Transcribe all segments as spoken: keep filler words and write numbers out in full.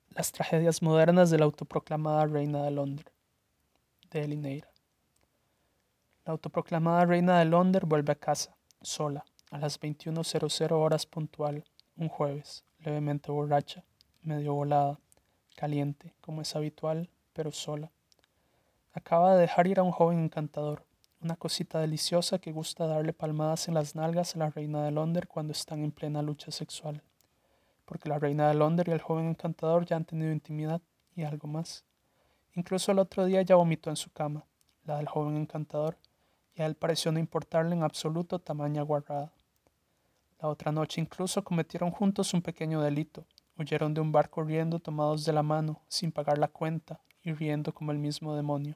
Las tragedias modernas de la autoproclamada reina de Londres, de Elineira. La autoproclamada reina de Londres vuelve a casa, sola, a las veintiuna horas puntual, un jueves, levemente borracha, medio volada, caliente, como es habitual, pero sola. Acaba de dejar ir a un joven encantador, una cosita deliciosa que gusta darle palmadas en las nalgas a la reina de Londres cuando están en plena lucha sexual, porque la reina de Londres y el joven encantador ya han tenido intimidad y algo más. Incluso el otro día ella vomitó en su cama, la del joven encantador, y a él pareció no importarle en absoluto tamaña guarrada. La otra noche incluso cometieron juntos un pequeño delito, huyeron de un bar corriendo tomados de la mano, sin pagar la cuenta, y riendo como el mismo demonio.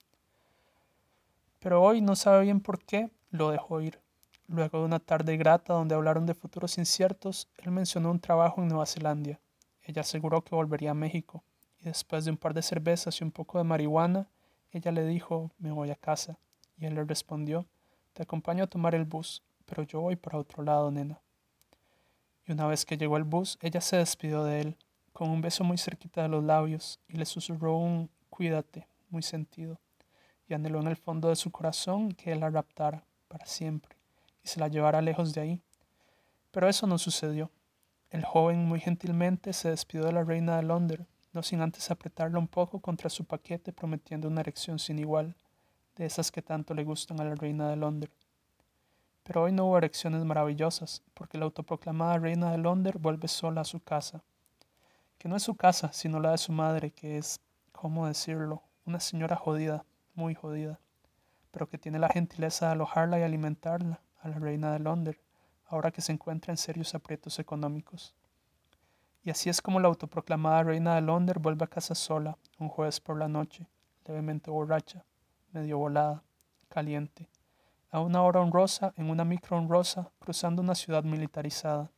Pero hoy no sabe bien por qué, lo dejó ir. Luego de una tarde grata donde hablaron de futuros inciertos, él mencionó un trabajo en Nueva Zelanda. Ella aseguró que volvería a México, y después de un par de cervezas y un poco de marihuana, ella le dijo, me voy a casa, y él le respondió, te acompaño a tomar el bus, pero yo voy para otro lado, nena. Y una vez que llegó el bus, ella se despidió de él, con un beso muy cerquita de los labios, y le susurró un cuídate, muy sentido, y anheló en el fondo de su corazón que él la raptara para siempre y se la llevara lejos de ahí. Pero eso no sucedió. El joven muy gentilmente se despidió de la reina de Londres, no sin antes apretarla un poco contra su paquete prometiendo una erección sin igual, de esas que tanto le gustan a la reina de Londres. Pero hoy no hubo erecciones maravillosas, porque la autoproclamada reina de Londres vuelve sola a su casa, que no es su casa, sino la de su madre, que es, ¿cómo decirlo?, una señora jodida, muy jodida, pero que tiene la gentileza de alojarla y alimentarla, a la reina de Londres, ahora que se encuentra en serios aprietos económicos. Y así es como la autoproclamada reina de Londres vuelve a casa sola, un jueves por la noche, levemente borracha, medio volada, caliente, a una hora honrosa en una micro honrosa cruzando una ciudad militarizada.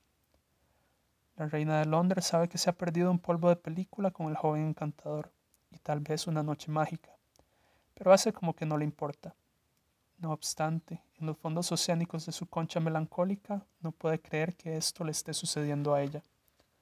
La reina de Londres sabe que se ha perdido un polvo de película con el joven encantador, y tal vez una noche mágica, pero hace como que no le importa. No obstante, en los fondos oceánicos de su concha melancólica, no puede creer que esto le esté sucediendo a ella.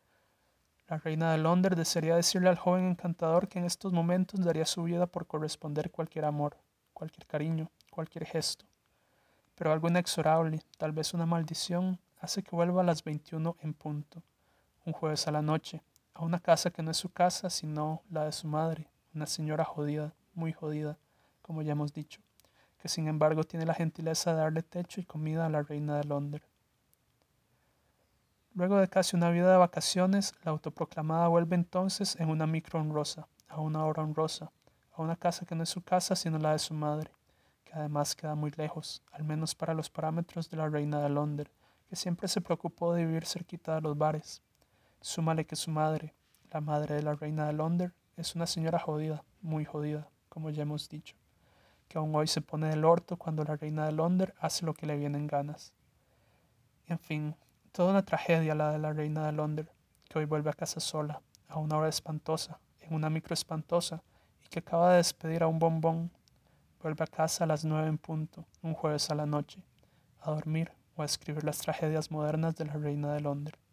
La reina de Londres desearía decirle al joven encantador que en estos momentos daría su vida por corresponder cualquier amor, cualquier cariño, cualquier gesto. Pero algo inexorable, tal vez una maldición, hace que vuelva a las veintiuna en punto, un jueves a la noche, a una casa que no es su casa, sino la de su madre, una señora jodida, muy jodida, como ya hemos dicho, que sin embargo tiene la gentileza de darle techo y comida a la reina de Londres. Luego de casi una vida de vacaciones, la autoproclamada vuelve entonces en una micro honrosa, a una hora honrosa, a una casa que no es su casa sino la de su madre, que además queda muy lejos, al menos para los parámetros de la reina de Londres, que siempre se preocupó de vivir cerquita de los bares. Súmale que su madre, la madre de la reina de Londres, es una señora jodida, muy jodida, como ya hemos dicho, que aún hoy se pone del orto cuando la reina de Londres hace lo que le viene en ganas. En fin, toda una tragedia la de la reina de Londres, que hoy vuelve a casa sola, a una hora espantosa, en una micro espantosa, y que acaba de despedir a un bombón. Vuelve a casa a las nueve en punto, un jueves a la noche, a dormir o a escribir las tragedias modernas de la reina de Londres.